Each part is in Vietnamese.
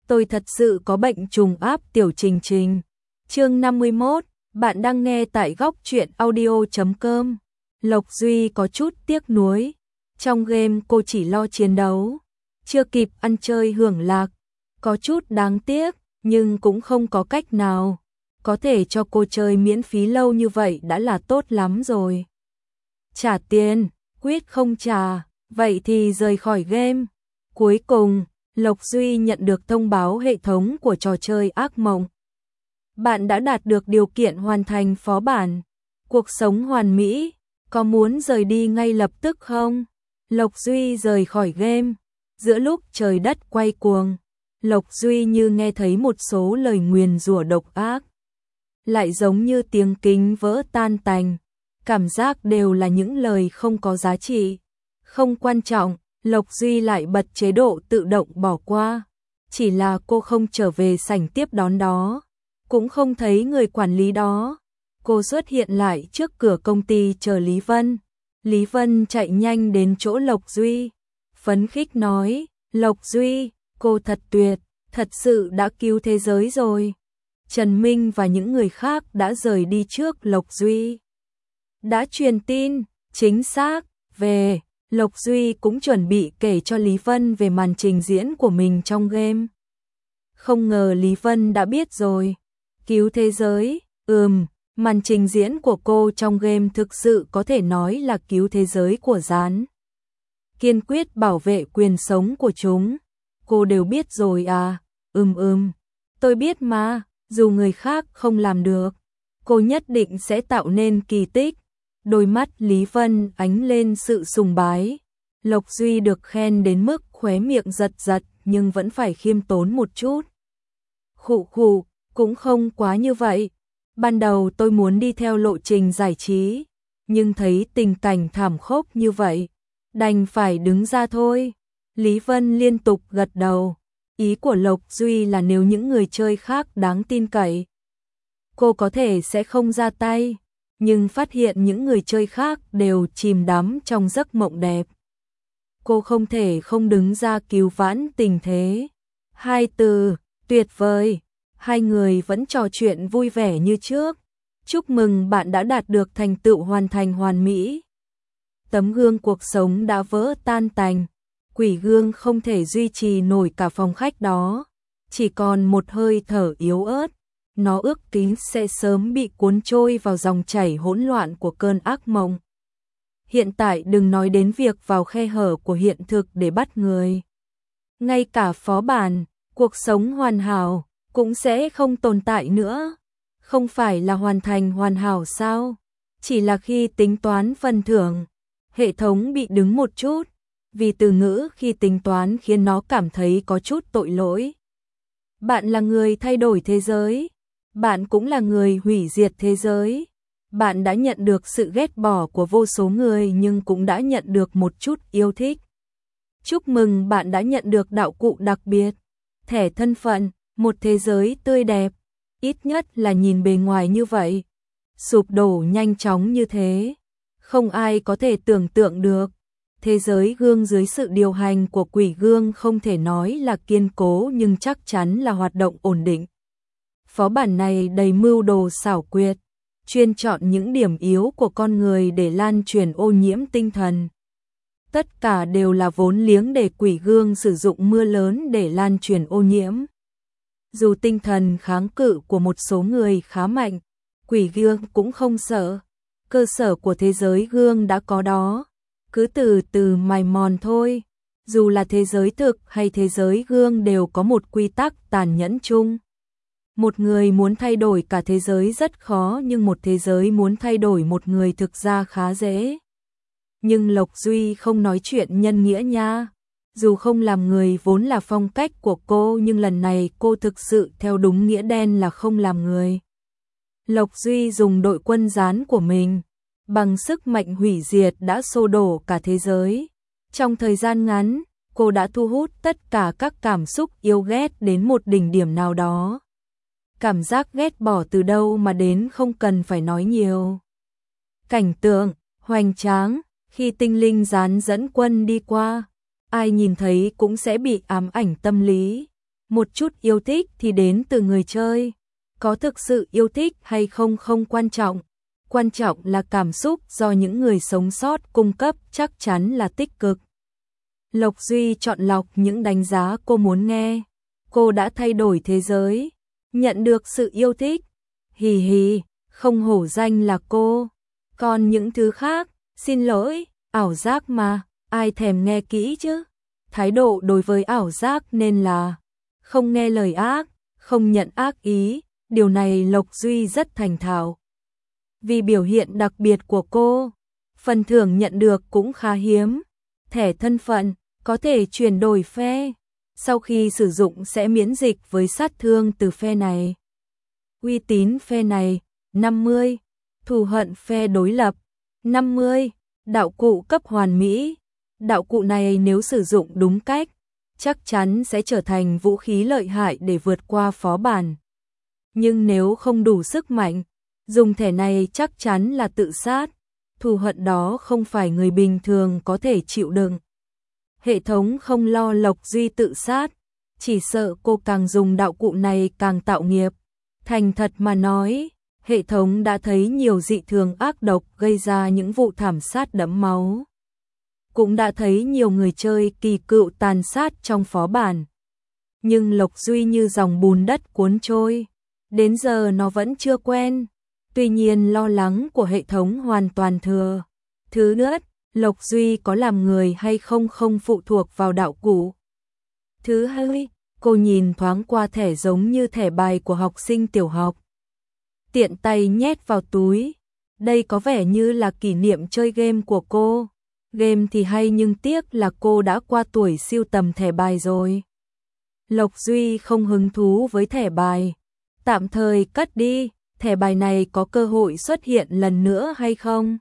Tôi thật sự có bệnh trùng áp tiểu Trình Trình. Chương 51, bạn đang nghe tại góc truyện audio.com. Lộc Duy có chút tiếc nuối. Trong game cô chỉ lo chiến đấu, chưa kịp ăn chơi hưởng lạc. Có chút đáng tiếc, nhưng cũng không có cách nào. Có thể cho cô chơi miễn phí lâu như vậy đã là tốt lắm rồi. Trả tiền, quyết không trả, vậy thì rời khỏi game. Cuối cùng, Lộc Duy nhận được thông báo hệ thống của trò chơi ác mộng. Bạn đã đạt được điều kiện hoàn thành phó bản. Cuộc sống hoàn mỹ, có muốn rời đi ngay lập tức không? Lộc Duy rời khỏi game. Giữa lúc trời đất quay cuồng, Lộc Duy như nghe thấy một số lời nguyền rủa độc ác. Lại giống như tiếng kính vỡ tan tành. Cảm giác đều là những lời không có giá trị. Không quan trọng, Lộc Duy lại bật chế độ tự động bỏ qua. Chỉ là cô không trở về sảnh tiếp đón đó. Cũng không thấy người quản lý đó. Cô xuất hiện lại trước cửa công ty chờ Lý Vân. Lý Vân chạy nhanh đến chỗ Lộc Duy. Phấn khích nói, Lộc Duy, cô thật tuyệt, thật sự đã cứu thế giới rồi. Trần Minh và những người khác đã rời đi trước Lộc Duy. Đã truyền tin, chính xác, về. Lộc Duy cũng chuẩn bị kể cho Lý Vân về màn trình diễn của mình trong game. Không ngờ Lý Vân đã biết rồi. Cứu thế giới, màn trình diễn của cô trong game thực sự có thể nói là cứu thế giới của Gián. Kiên quyết bảo vệ quyền sống của chúng. Cô đều biết rồi à, tôi biết mà, dù người khác không làm được, cô nhất định sẽ tạo nên kỳ tích. Đôi mắt Lý Vân ánh lên sự sùng bái. Lộc Duy được khen đến mức khóe miệng giật giật nhưng vẫn phải khiêm tốn một chút. Khụ, cũng không quá như vậy. Ban đầu tôi muốn đi theo lộ trình giải trí, nhưng thấy tình cảnh thảm khốc như vậy, đành phải đứng ra thôi. Lý Vân liên tục gật đầu. Ý của Lộc Duy là nếu những người chơi khác đáng tin cậy, cô có thể sẽ không ra tay. Nhưng phát hiện những người chơi khác đều chìm đắm trong giấc mộng đẹp. Cô không thể không đứng ra cứu vãn tình thế. Hai từ, tuyệt vời. Hai người vẫn trò chuyện vui vẻ như trước. Chúc mừng bạn đã đạt được thành tựu hoàn thành hoàn mỹ. Tấm gương cuộc sống đã vỡ tan tành. Quỷ gương không thể duy trì nổi cả phòng khách đó. Chỉ còn một hơi thở yếu ớt. Nó ước tính sẽ sớm bị cuốn trôi vào dòng chảy hỗn loạn của cơn ác mộng. Hiện tại đừng nói đến việc vào khe hở của hiện thực để bắt người. Ngay cả phó bản, cuộc sống hoàn hảo, cũng sẽ không tồn tại nữa. Không phải là hoàn thành hoàn hảo sao? Chỉ là khi tính toán phần thưởng, hệ thống bị đứng một chút, vì từ ngữ khi tính toán khiến nó cảm thấy có chút tội lỗi. Bạn là người thay đổi thế giới. Bạn cũng là người hủy diệt thế giới. Bạn đã nhận được sự ghét bỏ của vô số người nhưng cũng đã nhận được một chút yêu thích. Chúc mừng bạn đã nhận được đạo cụ đặc biệt, thẻ thân phận, một thế giới tươi đẹp. Ít nhất là nhìn bề ngoài như vậy. Sụp đổ nhanh chóng như thế, không ai có thể tưởng tượng được. Thế giới gương dưới sự điều hành của quỷ gương không thể nói là kiên cố nhưng chắc chắn là hoạt động ổn định. Phó bản này đầy mưu đồ xảo quyệt, chuyên chọn những điểm yếu của con người để lan truyền ô nhiễm tinh thần. Tất cả đều là vốn liếng để quỷ gương sử dụng mưa lớn để lan truyền ô nhiễm. Dù tinh thần kháng cự của một số người khá mạnh, quỷ gương cũng không sợ. Cơ sở của thế giới gương đã có đó, cứ từ từ mài mòn thôi. Dù là thế giới thực hay thế giới gương đều có một quy tắc tàn nhẫn chung. Một người muốn thay đổi cả thế giới rất khó nhưng một thế giới muốn thay đổi một người thực ra khá dễ. Nhưng Lộc Duy không nói chuyện nhân nghĩa nha. Dù không làm người vốn là phong cách của cô nhưng lần này cô thực sự theo đúng nghĩa đen là không làm người. Lộc Duy dùng đội quân gián của mình, bằng sức mạnh hủy diệt đã xô đổ cả thế giới. Trong thời gian ngắn, cô đã thu hút tất cả các cảm xúc yêu ghét đến một đỉnh điểm nào đó. Cảm giác ghét bỏ từ đâu mà đến không cần phải nói nhiều. Cảnh tượng hoành tráng, khi tinh linh gián dẫn quân đi qua, ai nhìn thấy cũng sẽ bị ám ảnh tâm lý. Một chút yêu thích thì đến từ người chơi. Có thực sự yêu thích hay không không quan trọng. Quan trọng là cảm xúc do những người sống sót cung cấp chắc chắn là tích cực. Lộc Duy chọn lọc những đánh giá cô muốn nghe. Cô đã thay đổi thế giới, nhận được sự yêu thích. Hì hì, không hổ danh là cô. Còn những thứ khác, xin lỗi, ảo giác mà, ai thèm nghe kỹ chứ. Thái độ đối với ảo giác nên là không nghe lời ác, không nhận ác ý. Điều này Lộc Duy rất thành thạo. Vì biểu hiện đặc biệt của cô, phần thưởng nhận được cũng khá hiếm. Thẻ thân phận, có thể chuyển đổi phe. Sau khi sử dụng sẽ miễn dịch với sát thương từ phe này. Uy tín phe này, 50. Thù hận phe đối lập, 50. Đạo cụ cấp hoàn mỹ. Đạo cụ này nếu sử dụng đúng cách, chắc chắn sẽ trở thành vũ khí lợi hại để vượt qua phó bản. Nhưng nếu không đủ sức mạnh, dùng thẻ này chắc chắn là tự sát. Thù hận đó không phải người bình thường có thể chịu đựng. Hệ thống không lo Lộc Duy tự sát, chỉ sợ cô càng dùng đạo cụ này càng tạo nghiệp. Thành thật mà nói, hệ thống đã thấy nhiều dị thường ác độc gây ra những vụ thảm sát đẫm máu. Cũng đã thấy nhiều người chơi kỳ cựu tàn sát trong phó bản. Nhưng Lộc Duy như dòng bùn đất cuốn trôi, đến giờ nó vẫn chưa quen. Tuy nhiên lo lắng của hệ thống hoàn toàn thừa. Thứ nữa, Lộc Duy có làm người hay không không phụ thuộc vào đạo cụ. Thứ hai, cô nhìn thoáng qua thẻ giống như thẻ bài của học sinh tiểu học. Tiện tay nhét vào túi. Đây có vẻ như là kỷ niệm chơi game của cô. Game thì hay nhưng tiếc là cô đã qua tuổi sưu tầm thẻ bài rồi. Lộc Duy không hứng thú với thẻ bài. Tạm thời cất đi, thẻ bài này có cơ hội xuất hiện lần nữa hay không?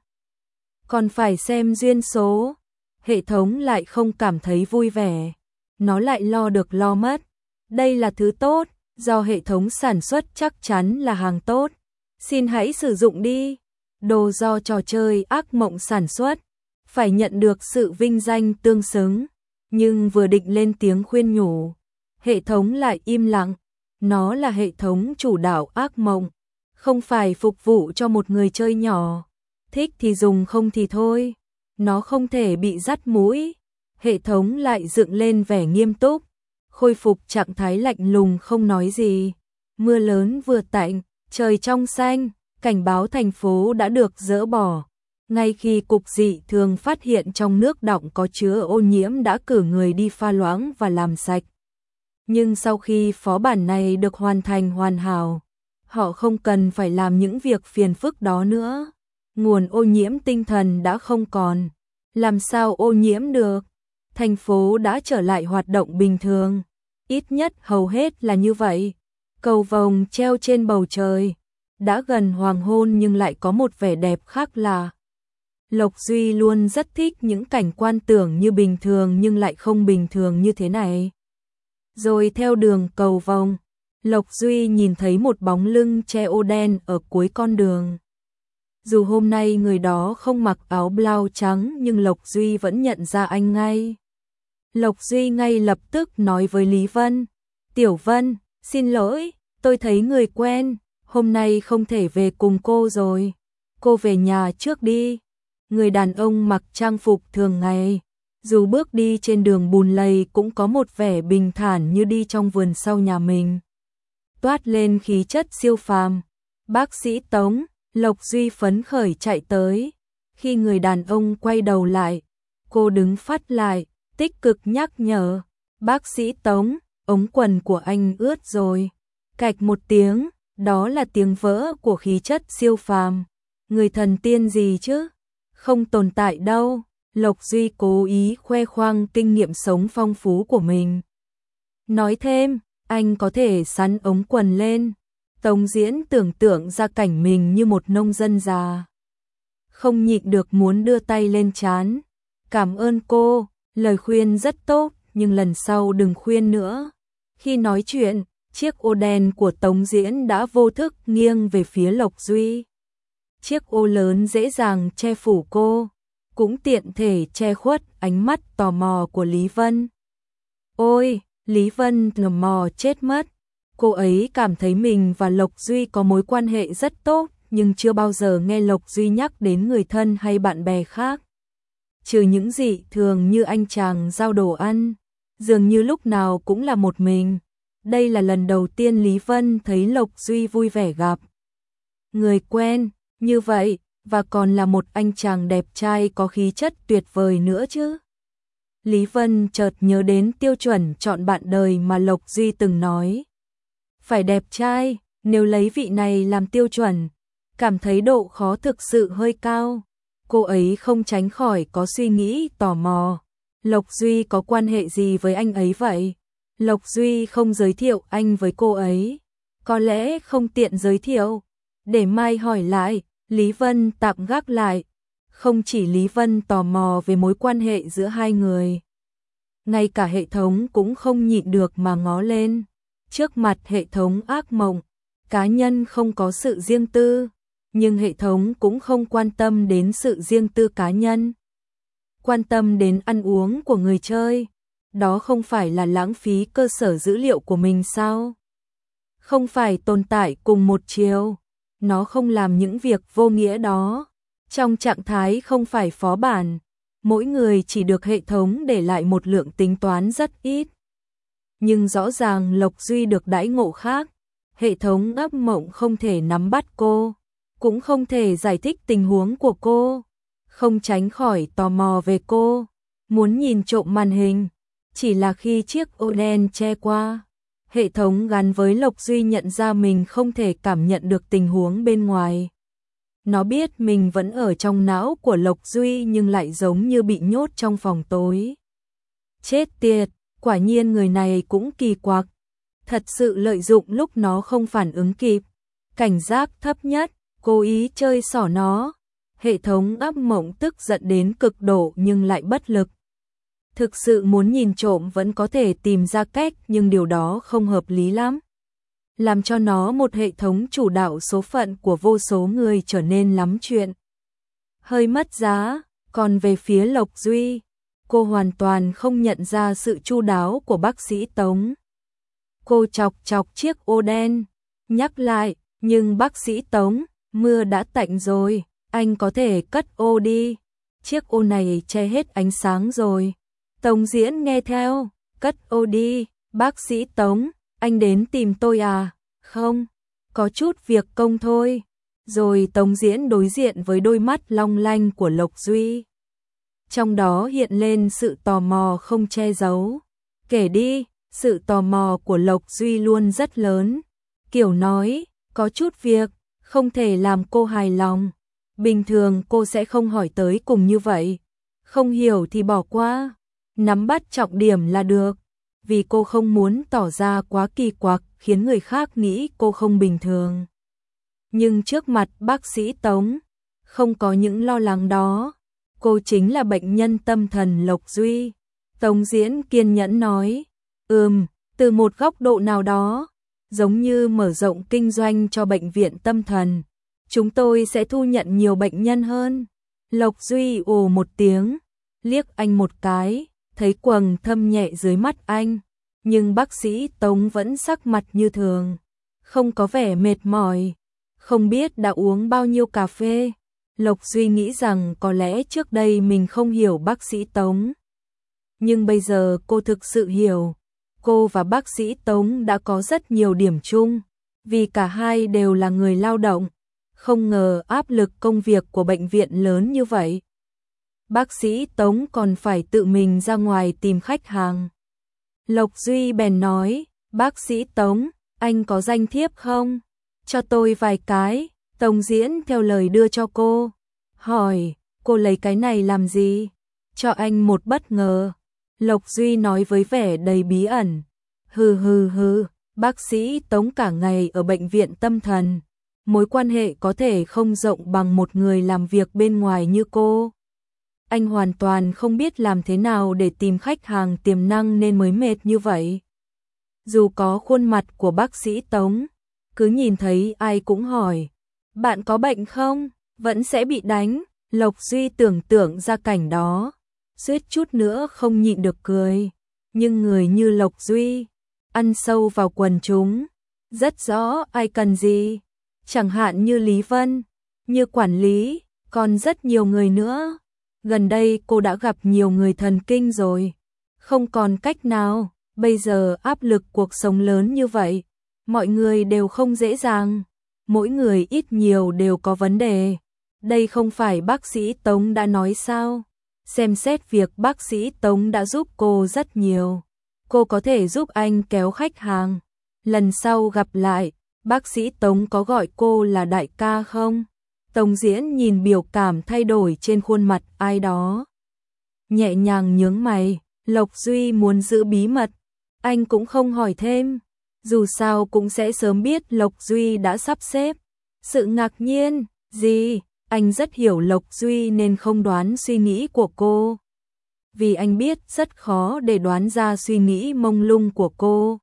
Còn phải xem duyên số. Hệ thống lại không cảm thấy vui vẻ. Nó lại lo được lo mất. Đây là thứ tốt, do hệ thống sản xuất chắc chắn là hàng tốt. Xin hãy sử dụng đi. Đồ do trò chơi ác mộng sản xuất, phải nhận được sự vinh danh tương xứng. Nhưng vừa định lên tiếng khuyên nhủ, hệ thống lại im lặng. Nó là hệ thống chủ đạo ác mộng, không phải phục vụ cho một người chơi nhỏ. Thích thì dùng không thì thôi. Nó không thể bị dắt mũi. Hệ thống lại dựng lên vẻ nghiêm túc, khôi phục trạng thái lạnh lùng không nói gì. Mưa lớn vừa tạnh, trời trong xanh, cảnh báo thành phố đã được dỡ bỏ. Ngay khi cục dị thường phát hiện trong nước đọng có chứa ô nhiễm đã cử người đi pha loãng và làm sạch. Nhưng sau khi phó bản này được hoàn thành hoàn hảo, họ không cần phải làm những việc phiền phức đó nữa. Nguồn ô nhiễm tinh thần đã không còn. Làm sao ô nhiễm được? Thành phố đã trở lại hoạt động bình thường. Ít nhất hầu hết là như vậy. Cầu vồng treo trên bầu trời. Đã gần hoàng hôn nhưng lại có một vẻ đẹp khác lạ. Lộc Duy luôn rất thích những cảnh quan tưởng như bình thường nhưng lại không bình thường như thế này. Rồi theo đường cầu vồng, Lộc Duy nhìn thấy một bóng lưng che ô đen ở cuối con đường. Dù hôm nay người đó không mặc áo blau trắng nhưng Lộc Duy vẫn nhận ra anh ngay. Lộc Duy ngay lập tức nói với Lý Vân, Tiểu Vân, xin lỗi, tôi thấy người quen, hôm nay không thể về cùng cô rồi. Cô về nhà trước đi. Người đàn ông mặc trang phục thường ngày, dù bước đi trên đường bùn lầy cũng có một vẻ bình thản như đi trong vườn sau nhà mình. Toát lên khí chất siêu phàm. Bác sĩ Tống, Lộc Duy phấn khởi chạy tới. Khi người đàn ông quay đầu lại, cô đứng phắt lại, tích cực nhắc nhở. Bác sĩ Tống, ống quần của anh ướt rồi. Cạch một tiếng, đó là tiếng vỡ của khí chất siêu phàm. Người thần tiên gì chứ? Không tồn tại đâu. Lộc Duy cố ý khoe khoang kinh nghiệm sống phong phú của mình. Nói thêm, anh có thể sắn ống quần lên. Tống Diễn tưởng tượng ra cảnh mình như một nông dân già. Không nhịn được muốn đưa tay lên trán. Cảm ơn cô, lời khuyên rất tốt, nhưng lần sau đừng khuyên nữa. Khi nói chuyện, chiếc ô đen của Tống Diễn đã vô thức nghiêng về phía Lộc Duy. Chiếc ô lớn dễ dàng che phủ cô, cũng tiện thể che khuất ánh mắt tò mò của Lý Vân. Ôi, Lý Vân tò mò chết mất. Cô ấy cảm thấy mình và Lộc Duy có mối quan hệ rất tốt, nhưng chưa bao giờ nghe Lộc Duy nhắc đến người thân hay bạn bè khác. Trừ những dị thường như anh chàng giao đồ ăn, dường như lúc nào cũng là một mình. Đây là lần đầu tiên Lý Vân thấy Lộc Duy vui vẻ gặp người quen như vậy, và còn là một anh chàng đẹp trai có khí chất tuyệt vời nữa chứ. Lý Vân chợt nhớ đến tiêu chuẩn chọn bạn đời mà Lộc Duy từng nói. Phải đẹp trai, nếu lấy vị này làm tiêu chuẩn, cảm thấy độ khó thực sự hơi cao. Cô ấy không tránh khỏi có suy nghĩ tò mò. Lộc Duy có quan hệ gì với anh ấy vậy? Lộc Duy không giới thiệu anh với cô ấy. Có lẽ không tiện giới thiệu. Để mai hỏi lại, Lý Vân tạm gác lại. Không chỉ Lý Vân tò mò về mối quan hệ giữa hai người, ngay cả hệ thống cũng không nhịn được mà ngó lên. Trước mặt hệ thống ác mộng, cá nhân không có sự riêng tư, nhưng hệ thống cũng không quan tâm đến sự riêng tư cá nhân. Quan tâm đến ăn uống của người chơi, đó không phải là lãng phí cơ sở dữ liệu của mình sao? Không phải tồn tại cùng một chiều, nó không làm những việc vô nghĩa đó. Trong trạng thái không phải phó bản, mỗi người chỉ được hệ thống để lại một lượng tính toán rất ít. Nhưng rõ ràng Lộc Duy được đãi ngộ khác, hệ thống ác mộng không thể nắm bắt cô, cũng không thể giải thích tình huống của cô, không tránh khỏi tò mò về cô, muốn nhìn trộm màn hình. Chỉ là khi chiếc ô đen che qua, hệ thống gắn với Lộc Duy nhận ra mình không thể cảm nhận được tình huống bên ngoài. Nó biết mình vẫn ở trong não của Lộc Duy nhưng lại giống như bị nhốt trong phòng tối. Chết tiệt, quả nhiên người này cũng kỳ quặc. Thật sự lợi dụng lúc nó không phản ứng kịp. Cảnh giác thấp nhất, cố ý chơi xỏ nó. Hệ thống ác mộng tức giận đến cực độ nhưng lại bất lực. Thực sự muốn nhìn trộm vẫn có thể tìm ra cách, nhưng điều đó không hợp lý lắm. Làm cho nó một hệ thống chủ đạo số phận của vô số người trở nên lắm chuyện. Hơi mất giá. Còn về phía Lộc Duy, cô hoàn toàn không nhận ra sự chu đáo của bác sĩ Tống. Cô chọc chọc chiếc ô đen, nhắc lại, nhưng bác sĩ Tống, mưa đã tạnh rồi, anh có thể cất ô đi. Chiếc ô này che hết ánh sáng rồi. Tống Diễn nghe theo, cất ô đi. Bác sĩ Tống, anh đến tìm tôi à? Không, có chút việc công thôi. Rồi Tống Diễn đối diện với đôi mắt long lanh của Lộc Duy. Trong đó hiện lên sự tò mò không che giấu. Kể đi, sự tò mò của Lộc Duy luôn rất lớn. Kiểu nói, có chút việc, không thể làm cô hài lòng. Bình thường cô sẽ không hỏi tới cùng như vậy. Không hiểu thì bỏ qua. Nắm bắt trọng điểm là được. Vì cô không muốn tỏ ra quá kỳ quặc khiến người khác nghĩ cô không bình thường. Nhưng trước mặt bác sĩ Tống, không có những lo lắng đó. Cô chính là bệnh nhân tâm thần Lộc Duy. Tống Diễn kiên nhẫn nói, từ một góc độ nào đó, giống như mở rộng kinh doanh cho bệnh viện tâm thần, chúng tôi sẽ thu nhận nhiều bệnh nhân hơn. Lộc Duy ồ một tiếng, liếc anh một cái, thấy quầng thâm nhẹ dưới mắt anh, nhưng bác sĩ Tống vẫn sắc mặt như thường, không có vẻ mệt mỏi. Không biết đã uống bao nhiêu cà phê. Lộc Duy nghĩ rằng có lẽ trước đây mình không hiểu bác sĩ Tống. Nhưng bây giờ cô thực sự hiểu. Cô và bác sĩ Tống đã có rất nhiều điểm chung, vì cả hai đều là người lao động. Không ngờ áp lực công việc của bệnh viện lớn như vậy. Bác sĩ Tống còn phải tự mình ra ngoài tìm khách hàng. Lộc Duy bèn nói, bác sĩ Tống, anh có danh thiếp không? Cho tôi vài cái. Tống Diễn theo lời đưa cho cô. Hỏi, cô lấy cái này làm gì? Cho anh một bất ngờ. Lộc Duy nói với vẻ đầy bí ẩn. Hừ, bác sĩ Tống cả ngày ở bệnh viện tâm thần. Mối quan hệ có thể không rộng bằng một người làm việc bên ngoài như cô. Anh hoàn toàn không biết làm thế nào để tìm khách hàng tiềm năng nên mới mệt như vậy. Dù có khuôn mặt của bác sĩ Tống, cứ nhìn thấy ai cũng hỏi, bạn có bệnh không? Vẫn sẽ bị đánh. Lộc Duy tưởng tượng ra cảnh đó, suýt chút nữa không nhịn được cười. nhưng người như Lộc Duy, ăn sâu vào quần chúng, rất rõ ai cần gì. Chẳng hạn như Lý Vân, như quản lý, còn rất nhiều người nữa. Gần đây cô đã gặp nhiều người thần kinh rồi. Không còn cách nào, bây giờ áp lực cuộc sống lớn như vậy. Mọi người đều không dễ dàng. Mỗi người ít nhiều đều có vấn đề. Đây không phải bác sĩ Tống đã nói sao? Xem xét việc bác sĩ Tống đã giúp cô rất nhiều. Cô có thể giúp anh kéo khách hàng. Lần sau gặp lại, bác sĩ Tống có gọi cô là đại ca không? Tống Diễn nhìn biểu cảm thay đổi trên khuôn mặt ai đó. Nhẹ nhàng nhướng mày, Lộc Duy muốn giữ bí mật. Anh cũng không hỏi thêm. Dù sao cũng sẽ sớm biết Lộc Duy đã sắp xếp. Sự ngạc nhiên, gì? Anh rất hiểu Lộc Duy nên không đoán suy nghĩ của cô. Vì anh biết rất khó để đoán ra suy nghĩ mông lung của cô.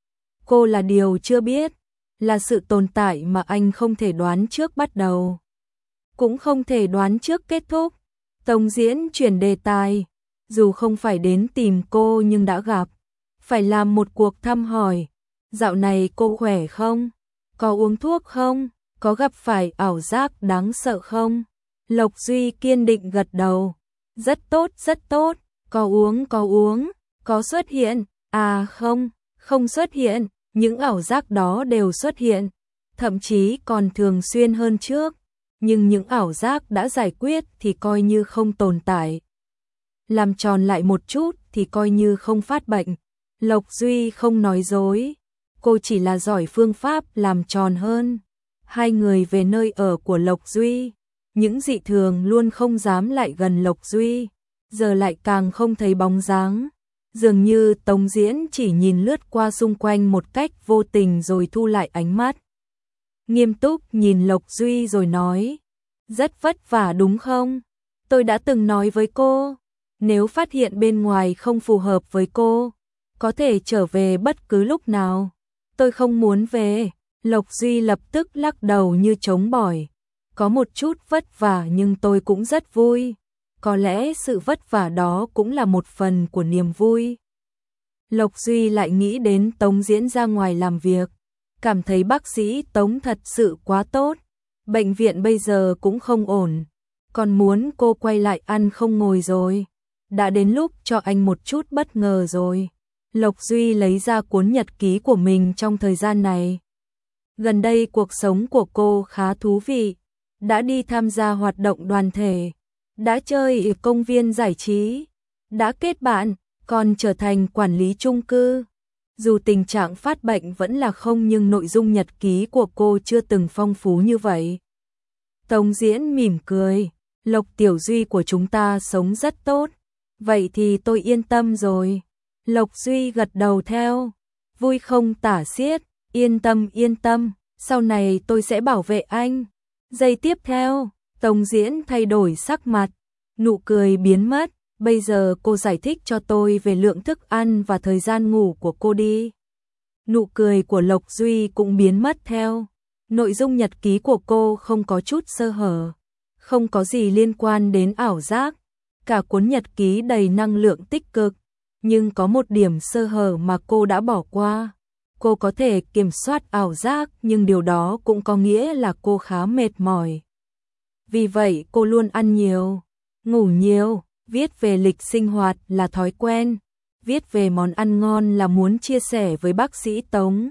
Cô là điều chưa biết, là sự tồn tại mà anh không thể đoán trước bắt đầu. Cũng không thể đoán trước kết thúc. Tống Diễn chuyển đề tài, dù không phải đến tìm cô nhưng đã gặp. Phải làm một cuộc thăm hỏi. Dạo này cô khỏe không? Có uống thuốc không? Có gặp phải ảo giác đáng sợ không? Lộc Duy kiên định gật đầu. Rất tốt, rất tốt. Có uống. Có xuất hiện. À không xuất hiện. Những ảo giác đó đều xuất hiện. Thậm chí còn thường xuyên hơn trước. Nhưng những ảo giác đã giải quyết thì coi như không tồn tại. Làm tròn lại một chút thì coi như không phát bệnh. Lộc Duy không nói dối. Cô chỉ là giỏi phương pháp làm tròn hơn. Hai người về nơi ở của Lộc Duy. Những dị thường luôn không dám lại gần Lộc Duy. Giờ lại càng không thấy bóng dáng. Dường như Tống Diễn chỉ nhìn lướt qua xung quanh một cách vô tình rồi thu lại ánh mắt. Nghiêm túc nhìn Lộc Duy rồi nói. Rất vất vả đúng không? Tôi đã từng nói với cô. Nếu phát hiện bên ngoài không phù hợp với cô, có thể trở về bất cứ lúc nào. Tôi không muốn về. Lộc Duy lập tức lắc đầu như trống bỏi. Có một chút vất vả nhưng tôi cũng rất vui. Có lẽ sự vất vả đó cũng là một phần của niềm vui. Lộc Duy lại nghĩ đến Tống Diễn ra ngoài làm việc. Cảm thấy bác sĩ Tống thật sự quá tốt. Bệnh viện bây giờ cũng không ổn. Còn muốn cô quay lại ăn không ngồi rồi. Đã đến lúc cho anh một chút bất ngờ rồi. Lộc Duy lấy ra cuốn nhật ký của mình trong thời gian này. Gần đây cuộc sống của cô khá thú vị. Đã đi tham gia hoạt động đoàn thể. Đã chơi ở công viên giải trí. Đã kết bạn, còn trở thành quản lý chung cư. Dù tình trạng phát bệnh vẫn là không nhưng nội dung nhật ký của cô chưa từng phong phú như vậy. Tống Diễn mỉm cười. Lộc Tiểu Duy của chúng ta sống rất tốt. Vậy thì tôi yên tâm rồi. Lộc Duy gật đầu theo. Vui không tả xiết. Yên tâm. Sau này tôi sẽ bảo vệ anh. Giây tiếp theo, Tống Diễn thay đổi sắc mặt. Nụ cười biến mất. Bây giờ cô giải thích cho tôi về lượng thức ăn và thời gian ngủ của cô đi. Nụ cười của Lộc Duy cũng biến mất theo. Nội dung nhật ký của cô không có chút sơ hở. Không có gì liên quan đến ảo giác. Cả cuốn nhật ký đầy năng lượng tích cực. Nhưng có một điểm sơ hở mà cô đã bỏ qua. Cô có thể kiểm soát ảo giác nhưng điều đó cũng có nghĩa là cô khá mệt mỏi. Vì vậy cô luôn ăn nhiều, ngủ nhiều. Viết về lịch sinh hoạt là thói quen. Viết về món ăn ngon là muốn chia sẻ với bác sĩ Tống.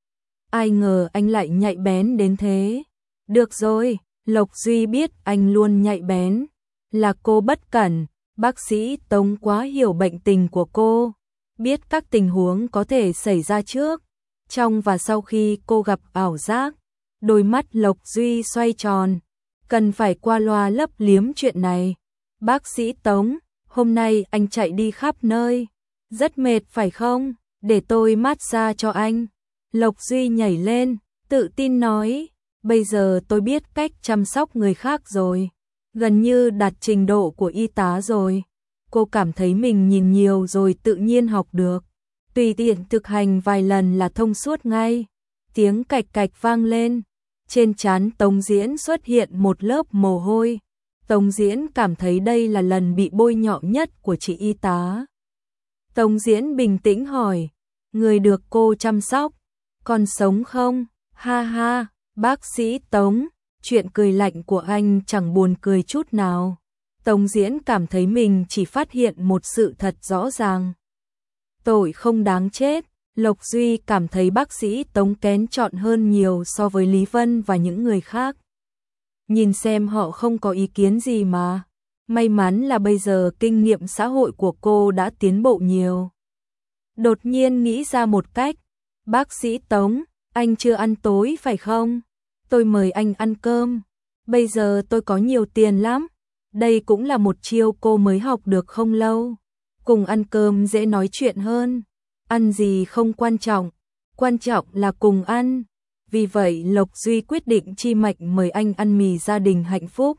Ai ngờ anh lại nhạy bén đến thế. Được rồi, Lộc Duy biết anh luôn nhạy bén. Là cô bất cẩn. Bác sĩ Tống quá hiểu bệnh tình của cô. Biết các tình huống có thể xảy ra trước, trong và sau khi cô gặp ảo giác. Đôi mắt Lộc Duy xoay tròn. Cần phải qua loa lấp liếm chuyện này. Bác sĩ Tống, hôm nay anh chạy đi khắp nơi. Rất mệt phải không? Để tôi massage cho anh. Lộc Duy nhảy lên, tự tin nói. Bây giờ tôi biết cách chăm sóc người khác rồi. Gần như đạt trình độ của y tá rồi. Cô cảm thấy mình nhìn nhiều rồi tự nhiên học được. Tùy tiện thực hành vài lần là thông suốt ngay. Tiếng cạch cạch vang lên. Trên trán Tống Diễn xuất hiện một lớp mồ hôi. Tống Diễn cảm thấy đây là lần bị bôi nhọ nhất của chị y tá. Tống Diễn bình tĩnh hỏi, người được cô chăm sóc, còn sống không? Ha ha, bác sĩ Tống, chuyện cười lạnh của anh chẳng buồn cười chút nào. Tống Diễn cảm thấy mình chỉ phát hiện một sự thật rõ ràng. Tội không đáng chết. Lộc Duy cảm thấy bác sĩ Tống kén chọn hơn nhiều so với Lý Vân và những người khác. Nhìn xem họ không có ý kiến gì mà. May mắn là bây giờ kinh nghiệm xã hội của cô đã tiến bộ nhiều. Đột nhiên nghĩ ra một cách. Bác sĩ Tống, anh chưa ăn tối phải không? Tôi mời anh ăn cơm. Bây giờ tôi có nhiều tiền lắm. Đây cũng là một chiêu cô mới học được không lâu. Cùng ăn cơm dễ nói chuyện hơn. Ăn gì không quan trọng là cùng ăn. Vì vậy Lộc Duy quyết định chi mạch mời anh ăn mì gia đình hạnh phúc.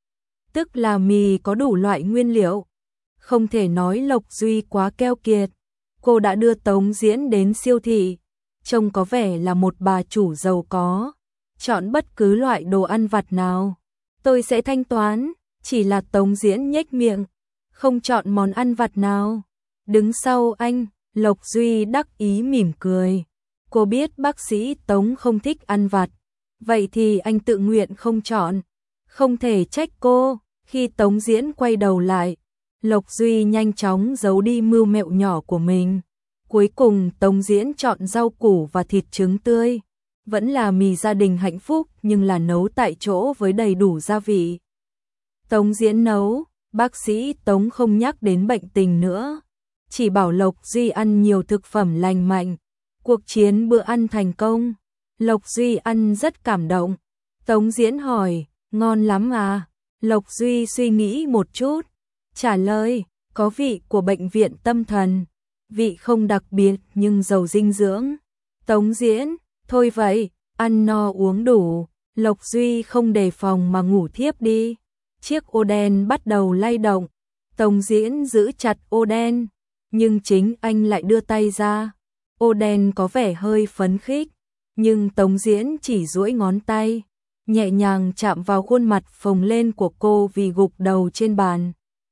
Tức là mì có đủ loại nguyên liệu. Không thể nói Lộc Duy quá keo kiệt. Cô đã đưa Tống Diễn đến siêu thị. Trông có vẻ là một bà chủ giàu có. Chọn bất cứ loại đồ ăn vặt nào. Tôi sẽ thanh toán. Chỉ là Tống Diễn nhếch miệng. Không chọn món ăn vặt nào. Đứng sau anh, Lộc Duy đắc ý mỉm cười. Cô biết bác sĩ Tống không thích ăn vặt. Vậy thì anh tự nguyện không chọn. Không thể trách cô. Khi Tống Diễn quay đầu lại, Lộc Duy nhanh chóng giấu đi mưu mẹo nhỏ của mình. Cuối cùng Tống Diễn chọn rau củ và thịt trứng tươi. Vẫn là mì gia đình hạnh phúc nhưng là nấu tại chỗ với đầy đủ gia vị. Tống Diễn nấu, bác sĩ Tống không nhắc đến bệnh tình nữa. Chỉ bảo Lộc Duy ăn nhiều thực phẩm lành mạnh. Cuộc chiến bữa ăn thành công. Lộc Duy ăn rất cảm động. Tống Diễn hỏi, ngon lắm à? Lộc Duy suy nghĩ một chút. Trả lời, có vị của bệnh viện tâm thần. Vị không đặc biệt nhưng giàu dinh dưỡng. Tống Diễn, thôi vậy, ăn no uống đủ. Lộc Duy không đề phòng mà ngủ thiếp đi. Chiếc ô đen bắt đầu lay động. Tống Diễn giữ chặt ô đen. Nhưng chính anh lại đưa tay ra. Ô đen có vẻ hơi phấn khích. Nhưng Tống Diễn chỉ duỗi ngón tay. Nhẹ nhàng chạm vào khuôn mặt phồng lên của cô vì gục đầu trên bàn.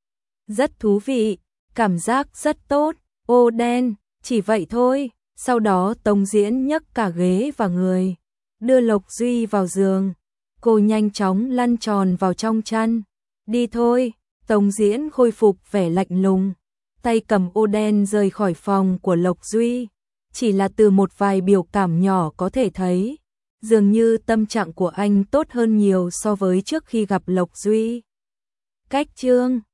Rất thú vị. Cảm giác rất tốt. Ô đen, chỉ vậy thôi. Sau đó Tống Diễn nhấc cả ghế và người. Đưa Lộc Duy vào giường. Cô nhanh chóng lăn tròn vào trong chăn. Đi thôi. Tống Diễn khôi phục vẻ lạnh lùng. Tay cầm ô đen rời khỏi phòng của Lộc Duy. Chỉ là từ một vài biểu cảm nhỏ có thể thấy. Dường như tâm trạng của anh tốt hơn nhiều so với trước khi gặp Lộc Duy. Cách chương